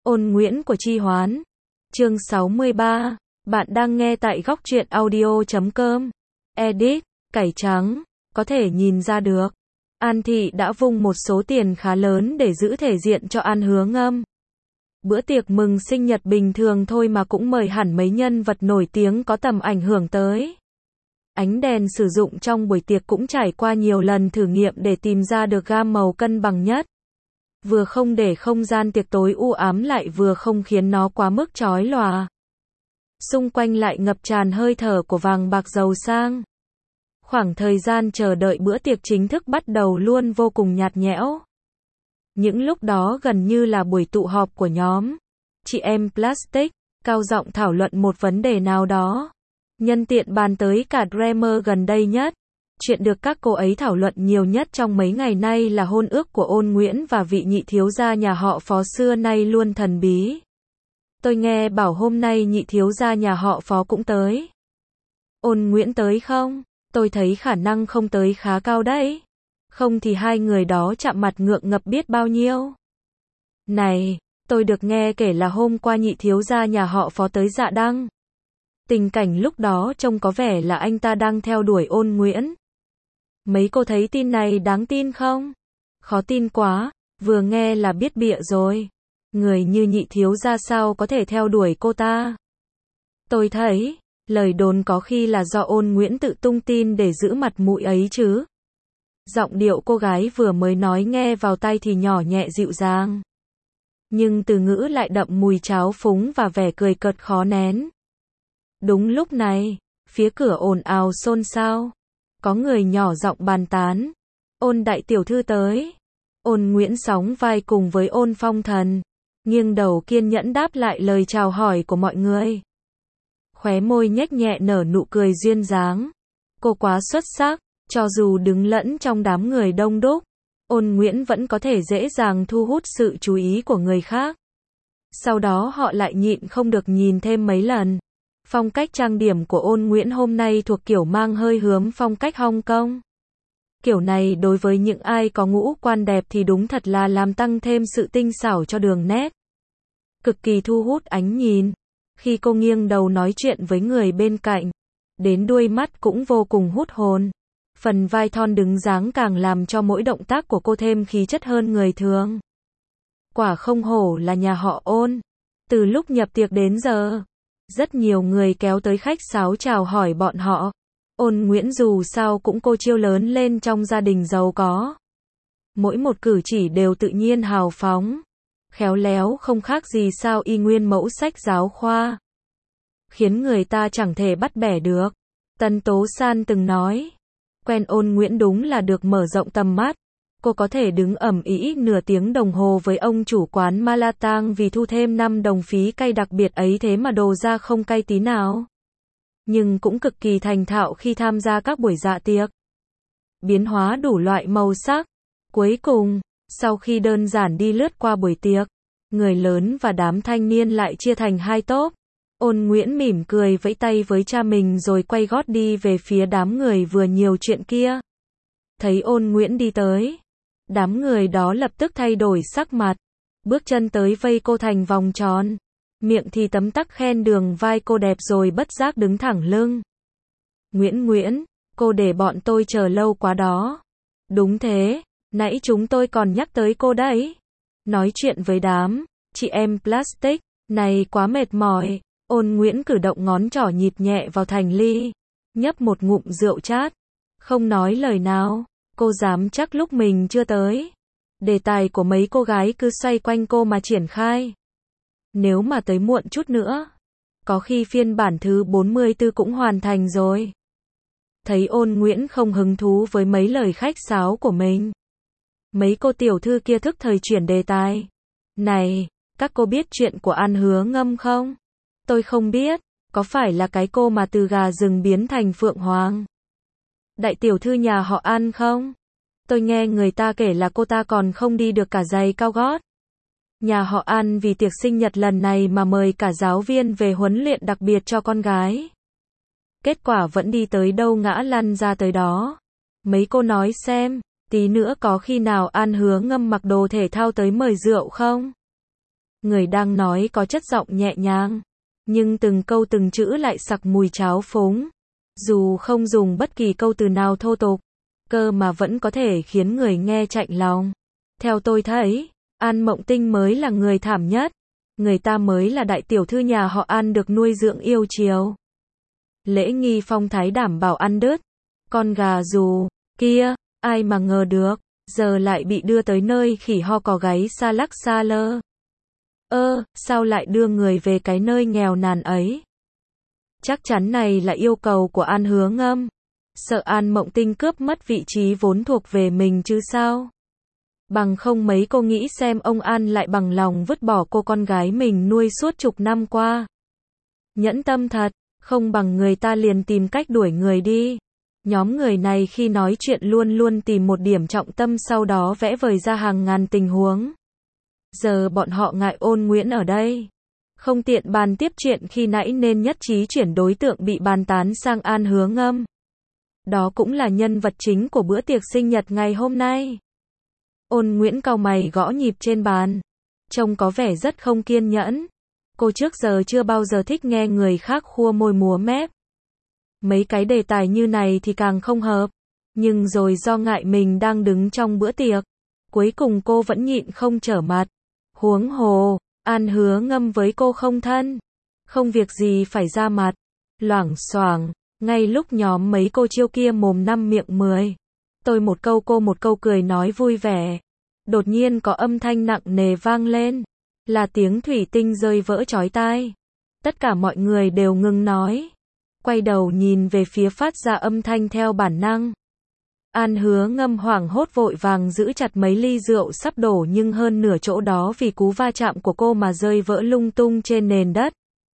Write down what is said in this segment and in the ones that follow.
Ôn Nguyễn của Chi Hoán. Chương 63. Bạn đang nghe tại góc truyện audio.com. Edit, cải trắng. Có thể nhìn ra được. An Thị đã vung một số tiền khá lớn để giữ thể diện cho An Hứa Ngâm. Bữa tiệc mừng sinh nhật bình thường thôi mà cũng mời hẳn mấy nhân vật nổi tiếng có tầm ảnh hưởng tới. Ánh đèn sử dụng trong buổi tiệc cũng trải qua nhiều lần thử nghiệm để tìm ra được gam màu cân bằng nhất. Vừa không để không gian tiệc tối u ám lại vừa không khiến nó quá mức chói lòa. Xung quanh lại ngập tràn hơi thở của vàng bạc giàu sang. Khoảng thời gian chờ đợi bữa tiệc chính thức bắt đầu luôn vô cùng nhạt nhẽo. Những lúc đó gần như là buổi tụ họp của nhóm chị em Plastic, cao giọng thảo luận một vấn đề nào đó. Nhân tiện bàn tới cả Dreamer gần đây nhất. Chuyện được các cô ấy thảo luận nhiều nhất trong mấy ngày nay là hôn ước của Ôn Nguyễn và vị nhị thiếu gia nhà họ Phó xưa nay luôn thần bí. Tôi nghe bảo hôm nay nhị thiếu gia nhà họ Phó cũng tới. Ôn Nguyễn tới không? Tôi thấy khả năng không tới khá cao đấy. Không thì hai người đó chạm mặt ngượng ngập biết bao nhiêu. Này, tôi được nghe kể là hôm qua nhị thiếu gia nhà họ Phó tới Dạ Đăng. Tình cảnh lúc đó trông có vẻ là anh ta đang theo đuổi Ôn Nguyễn. Mấy cô thấy tin này đáng tin không? Khó tin quá, vừa nghe là biết bịa rồi. Người như nhị thiếu gia sao có thể theo đuổi cô ta? Tôi thấy, lời đồn có khi là do Ôn Nguyễn tự tung tin để giữ mặt mũi ấy chứ. Giọng điệu cô gái vừa mới nói nghe vào tai thì nhỏ nhẹ dịu dàng. Nhưng từ ngữ lại đậm mùi tráo phúng và vẻ cười cợt khó nén. Đúng lúc này, phía cửa ồn ào xôn xao. Có người nhỏ giọng bàn tán. Ôn đại tiểu thư tới. Ôn Nguyễn sóng vai cùng với Ôn Phong Thần. Nghiêng đầu kiên nhẫn đáp lại lời chào hỏi của mọi người. Khóe môi nhếch nhẹ nở nụ cười duyên dáng. Cô quá xuất sắc, cho dù đứng lẫn trong đám người đông đúc. Ôn Nguyễn vẫn có thể dễ dàng thu hút sự chú ý của người khác. Sau đó họ lại nhịn không được nhìn thêm mấy lần. Phong cách trang điểm của Ôn Nguyễn hôm nay thuộc kiểu mang hơi hướng phong cách Hong Kong. Kiểu này đối với những ai có ngũ quan đẹp thì đúng thật là làm tăng thêm sự tinh xảo cho đường nét. Cực kỳ thu hút ánh nhìn. Khi cô nghiêng đầu nói chuyện với người bên cạnh, đến đuôi mắt cũng vô cùng hút hồn. Phần vai thon đứng dáng càng làm cho mỗi động tác của cô thêm khí chất hơn người thường. Quả không hổ là nhà họ Ôn. Từ lúc nhập tiệc đến giờ, rất nhiều người kéo tới khách sáo chào hỏi bọn họ. Ôn Nguyễn dù sao cũng cô chiêu lớn lên trong gia đình giàu có. Mỗi một cử chỉ đều tự nhiên hào phóng. Khéo léo không khác gì sao y nguyên mẫu sách giáo khoa. Khiến người ta chẳng thể bắt bẻ được. Tân Tố San từng nói. Quen Ôn Nguyễn đúng là được mở rộng tầm mắt. Cô có thể đứng ầm ĩ nửa tiếng đồng hồ với ông chủ quán Malatang vì thu thêm 5 đồng phí cay đặc biệt ấy thế mà đồ ra không cay tí nào. Nhưng cũng cực kỳ thành thạo khi tham gia các buổi dạ tiệc. Biến hóa đủ loại màu sắc. Cuối cùng, sau khi đơn giản đi lướt qua buổi tiệc, người lớn và đám thanh niên lại chia thành hai tốp. Ôn Nguyễn mỉm cười vẫy tay với cha mình rồi quay gót đi về phía đám người vừa nhiều chuyện kia. Thấy Ôn Nguyễn đi tới, đám người đó lập tức thay đổi sắc mặt, bước chân tới vây cô thành vòng tròn, miệng thì tấm tắc khen đường vai cô đẹp rồi bất giác đứng thẳng lưng. Nguyễn, cô để bọn tôi chờ lâu quá đó. Đúng thế, nãy chúng tôi còn nhắc tới cô đấy. Nói chuyện với đám chị em Plastic này quá mệt mỏi. Ôn Nguyễn cử động ngón trỏ nhịp nhẹ vào thành ly, nhấp một ngụm rượu chát, không nói lời nào. Cô dám chắc lúc mình chưa tới, đề tài của mấy cô gái cứ xoay quanh cô mà triển khai. Nếu mà tới muộn chút nữa, có khi phiên bản thứ 44 cũng hoàn thành rồi. Thấy Ôn Nguyễn không hứng thú với mấy lời khách sáo của mình, mấy cô tiểu thư kia thức thời chuyển đề tài. Này, các cô biết chuyện của An Hứa Ngâm không? Tôi không biết, có phải là cái cô mà từ gà rừng biến thành phượng hoàng? Đại tiểu thư nhà họ An không? Tôi nghe người ta kể là cô ta còn không đi được cả giày cao gót. Nhà họ An vì tiệc sinh nhật lần này mà mời cả giáo viên về huấn luyện đặc biệt cho con gái. Kết quả vẫn đi tới đâu ngã lăn ra tới đó. Mấy cô nói xem, tí nữa có khi nào An Hứa Ngâm mặc đồ thể thao tới mời rượu không? Người đang nói có chất giọng nhẹ nhàng, nhưng từng câu từng chữ lại sặc mùi tráo phúng. Dù không dùng bất kỳ câu từ nào thô tục, cơ mà vẫn có thể khiến người nghe chạnh lòng. Theo tôi thấy, An Mộng Tinh mới là người thảm nhất. Người ta mới là đại tiểu thư nhà họ An được nuôi dưỡng yêu chiều. Lễ nghi phong thái đảm bảo ăn đứt. Con gà dù kia, ai mà ngờ được, giờ lại bị đưa tới nơi khỉ ho cò gáy xa lắc xa lơ. Sao lại đưa người về cái nơi nghèo nàn ấy? Chắc chắn này là yêu cầu của An Hứa Ngâm. Sợ An Mộng Tinh cướp mất vị trí vốn thuộc về mình chứ sao? Bằng không mấy cô nghĩ xem ông An lại bằng lòng vứt bỏ cô con gái mình nuôi suốt chục năm qua. Nhẫn tâm thật, không bằng người ta liền tìm cách đuổi người đi. Nhóm người này khi nói chuyện luôn luôn tìm một điểm trọng tâm sau đó vẽ vời ra hàng ngàn tình huống. Giờ bọn họ ngại Ôn Nguyễn ở đây. Không tiện bàn tiếp chuyện khi nãy nên nhất trí chuyển đối tượng bị bàn tán sang An Hứa Ngâm. Đó cũng là nhân vật chính của bữa tiệc sinh nhật ngày hôm nay. Ôn Nguyễn cau mày gõ nhịp trên bàn. Trông có vẻ rất không kiên nhẫn. Cô trước giờ chưa bao giờ thích nghe người khác khua môi múa mép. Mấy cái đề tài như này thì càng không hợp. Nhưng rồi do ngại mình đang đứng trong bữa tiệc, cuối cùng cô vẫn nhịn không trở mặt. Huống hồ, An Hứa Ngâm với cô không thân. Không việc gì phải ra mặt. Loảng xoảng, ngay lúc nhóm mấy cô chiêu kia mồm năm miệng 10. Tôi một câu cô một câu cười nói vui vẻ. Đột nhiên có âm thanh nặng nề vang lên. Là tiếng thủy tinh rơi vỡ chói tai. Tất cả mọi người đều ngừng nói. Quay đầu nhìn về phía phát ra âm thanh theo bản năng. An Hứa Ngâm hoảng hốt vội vàng giữ chặt mấy ly rượu sắp đổ nhưng hơn nửa chỗ đó vì cú va chạm của cô mà rơi vỡ lung tung trên nền đất.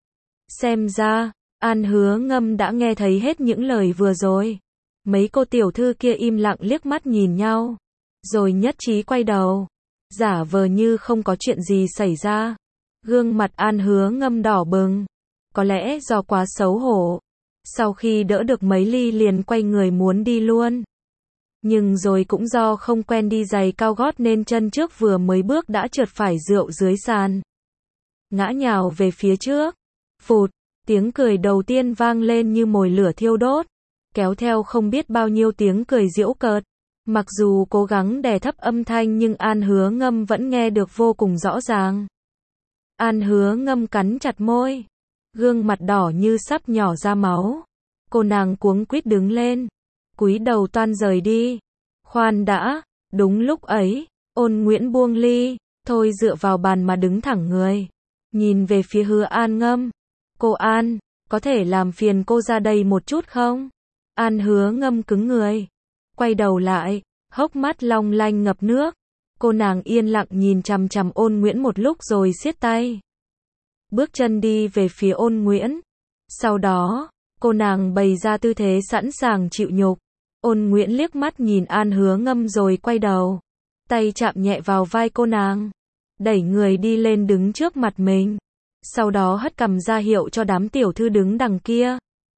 Xem ra, An Hứa Ngâm đã nghe thấy hết những lời vừa rồi. Mấy cô tiểu thư kia im lặng liếc mắt nhìn nhau. Rồi nhất trí quay đầu. Giả vờ như không có chuyện gì xảy ra. Gương mặt An Hứa Ngâm đỏ bừng. Có lẽ do quá xấu hổ. Sau khi đỡ được mấy ly liền quay người muốn đi luôn. Nhưng rồi cũng do không quen đi giày cao gót nên chân trước vừa mới bước đã trượt phải rượu dưới sàn. Ngã nhào về phía trước. Phụt, tiếng cười đầu tiên vang lên như mồi lửa thiêu đốt. Kéo theo không biết bao nhiêu tiếng cười giễu cợt. Mặc dù cố gắng đè thấp âm thanh nhưng An Hứa Ngâm vẫn nghe được vô cùng rõ ràng. An Hứa Ngâm cắn chặt môi. Gương mặt đỏ như sắp nhỏ ra máu. Cô nàng cuống quýt đứng lên. Cúi đầu toan rời đi. Khoan đã, đúng lúc ấy, Ôn Nguyễn buông ly, thôi dựa vào bàn mà đứng thẳng người. Nhìn về phía Hứa An Ngâm. Cô An, có thể làm phiền cô ra đây một chút không? An Hứa Ngâm cứng người. Quay đầu lại, hốc mắt long lanh ngập nước. Cô nàng yên lặng nhìn chằm chằm Ôn Nguyễn một lúc rồi siết tay. Bước chân đi về phía Ôn Nguyễn. Sau đó, cô nàng bày ra tư thế sẵn sàng chịu nhục. Ôn Nguyễn liếc mắt nhìn An Hứa Ngâm rồi quay đầu. Tay chạm nhẹ vào vai cô nàng. Đẩy người đi lên đứng trước mặt mình. Sau đó hất cằm ra hiệu cho đám tiểu thư đứng đằng kia.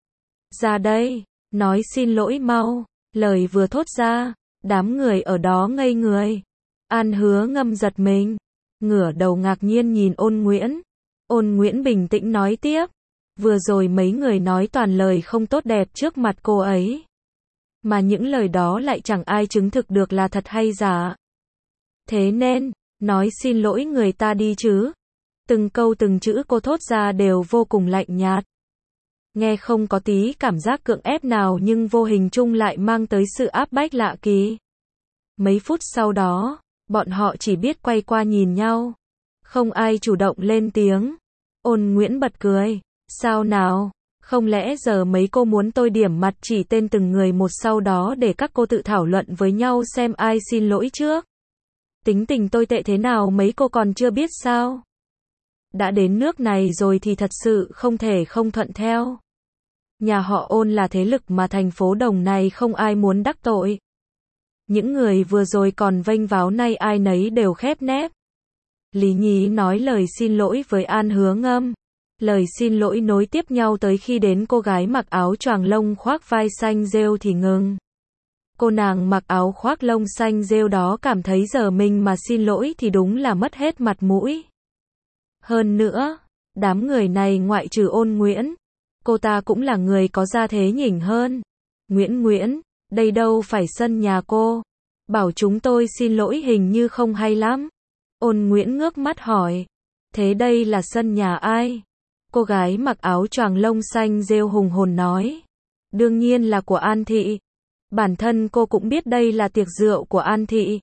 Ra đây, nói xin lỗi mau. Lời vừa thốt ra, đám người ở đó ngây người. An Hứa Ngâm giật mình. Ngửa đầu ngạc nhiên nhìn Ôn Nguyễn. Ôn Nguyễn bình tĩnh nói tiếp. Vừa rồi mấy người nói toàn lời không tốt đẹp trước mặt cô ấy. Mà những lời đó lại chẳng ai chứng thực được là thật hay giả. Thế nên, nói xin lỗi người ta đi chứ. Từng câu từng chữ cô thốt ra đều vô cùng lạnh nhạt. Nghe không có tí cảm giác cưỡng ép nào nhưng vô hình chung lại mang tới sự áp bách lạ kỳ. Mấy phút sau đó, bọn họ chỉ biết quay qua nhìn nhau. Không ai chủ động lên tiếng. Ôn Nguyễn bật cười. Sao nào? Không lẽ giờ mấy cô muốn tôi điểm mặt chỉ tên từng người một sau đó để các cô tự thảo luận với nhau xem ai xin lỗi trước? Tính tình tôi tệ thế nào mấy cô còn chưa biết sao? Đã đến nước này rồi thì thật sự không thể không thuận theo. Nhà họ Ôn là thế lực mà thành phố Đồng này không ai muốn đắc tội. Những người vừa rồi còn vênh váo nay ai nấy đều khép nép. Lý Nhí nói lời xin lỗi với An Hứa Ngâm. Lời xin lỗi nối tiếp nhau tới khi đến cô gái mặc áo choàng lông khoác vai xanh rêu thì ngừng. Cô nàng mặc áo khoác lông xanh rêu đó cảm thấy giờ mình mà xin lỗi thì đúng là mất hết mặt mũi. Hơn nữa, đám người này ngoại trừ Ôn Nguyễn, cô ta cũng là người có gia thế nhỉnh hơn. Nguyễn, đây đâu phải sân nhà cô. Bảo chúng tôi xin lỗi hình như không hay lắm. Ôn Nguyễn ngước mắt hỏi. Thế đây là sân nhà ai? Cô gái mặc áo choàng lông xanh rêu hùng hồn nói. Đương nhiên là của An Thị. Bản thân cô cũng biết đây là tiệc rượu của An Thị.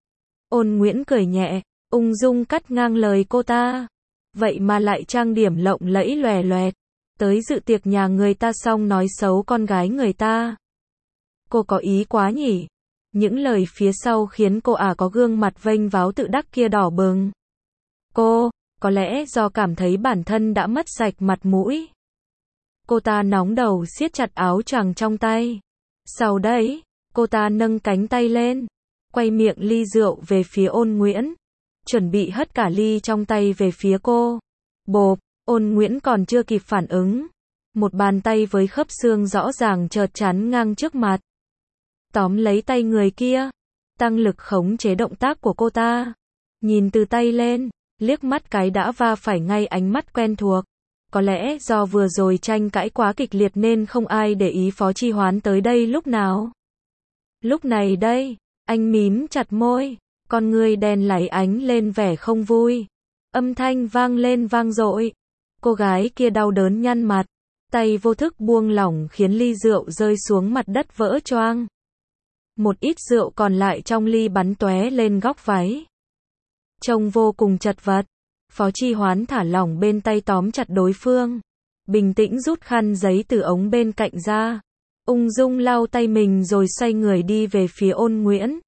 Ôn Nguyễn cười nhẹ, ung dung cắt ngang lời cô ta. Vậy mà lại trang điểm lộng lẫy lòe loẹt. Tới dự tiệc nhà người ta xong nói xấu con gái người ta. Cô có ý quá nhỉ? Những lời phía sau khiến cô có gương mặt vênh váo tự đắc kia đỏ bừng. Cô, có lẽ do cảm thấy bản thân đã mất sạch mặt mũi. Cô ta nóng đầu siết chặt áo choàng trong tay. Sau đấy, cô ta nâng cánh tay lên, quay miệng ly rượu về phía Ôn Nguyễn, chuẩn bị hất cả ly trong tay về phía cô. Bộp, Ôn Nguyễn còn chưa kịp phản ứng. Một bàn tay với khớp xương rõ ràng chợt chắn ngang trước mặt. Tóm lấy tay người kia, tăng lực khống chế động tác của cô ta. Nhìn từ tay lên, liếc mắt cái đã va phải ngay ánh mắt quen thuộc. Có lẽ do vừa rồi tranh cãi quá kịch liệt nên không ai để ý Phó Chi Hoán tới đây lúc nào. Lúc này đây, anh mím chặt môi, con ngươi đen láy ánh lên vẻ không vui. Âm thanh vang lên vang dội. Cô gái kia đau đớn nhăn mặt, tay vô thức buông lỏng khiến ly rượu rơi xuống mặt đất vỡ choang. Một ít rượu còn lại trong ly bắn tóe lên góc váy. Trông vô cùng chật vật. Phó Chi Hoán thả lỏng bên tay tóm chặt đối phương. Bình tĩnh rút khăn giấy từ ống bên cạnh ra. Ung dung lau tay mình rồi xoay người đi về phía Ôn Nguyễn.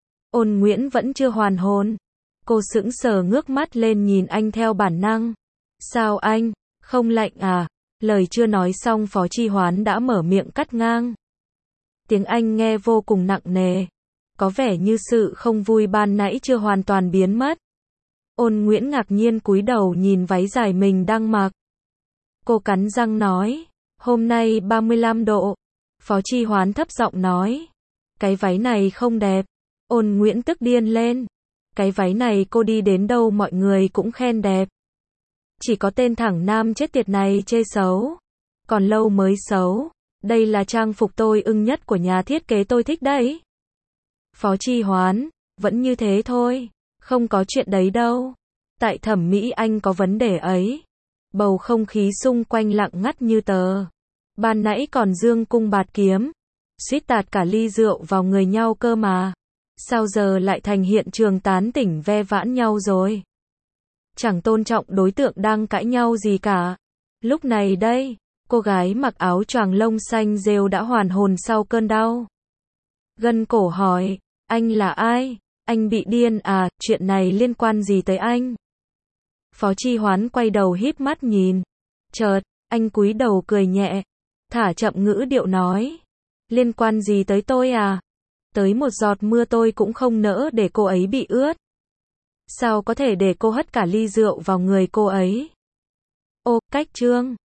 Ôn Nguyễn vẫn chưa hoàn hồn. Cô sững sờ ngước mắt lên nhìn anh theo bản năng. Sao anh, không lạnh à? Lời chưa nói xong Phó Chi Hoán đã mở miệng cắt ngang. Tiếng Anh nghe vô cùng nặng nề. Có vẻ như sự không vui ban nãy chưa hoàn toàn biến mất. Ôn Nguyễn ngạc nhiên cúi đầu nhìn váy dài mình đang mặc. Cô cắn răng nói, hôm nay 35 độ. Phó Chi Hoán thấp giọng nói, cái váy này không đẹp. Ôn Nguyễn tức điên lên. Cái váy này cô đi đến đâu mọi người cũng khen đẹp. Chỉ có tên thẳng nam chết tiệt này chê xấu. Còn lâu mới xấu. Đây là trang phục tôi ưng nhất của nhà thiết kế tôi thích đấy. Phó Chi Hoán, vẫn như thế thôi. Không có chuyện đấy đâu. Tại thẩm mỹ anh có vấn đề ấy. Bầu không khí xung quanh lặng ngắt như tờ. Ban nãy còn dương cung bạt kiếm. Suýt tạt cả ly rượu vào người nhau cơ mà. Sao giờ lại thành hiện trường tán tỉnh ve vãn nhau rồi? Chẳng tôn trọng đối tượng đang cãi nhau gì cả. Lúc này đây, cô gái mặc áo choàng lông xanh rêu đã hoàn hồn sau cơn đau. Gân cổ hỏi, anh là ai? Anh bị điên à, chuyện này liên quan gì tới anh? Phó Chi Hoán quay đầu híp mắt nhìn. Chợt, anh cúi đầu cười nhẹ, thả chậm ngữ điệu nói. Liên quan gì tới tôi à? Tới một giọt mưa tôi cũng không nỡ để cô ấy bị ướt. Sao có thể để cô hất cả ly rượu vào người cô ấy? Ô, cách chương.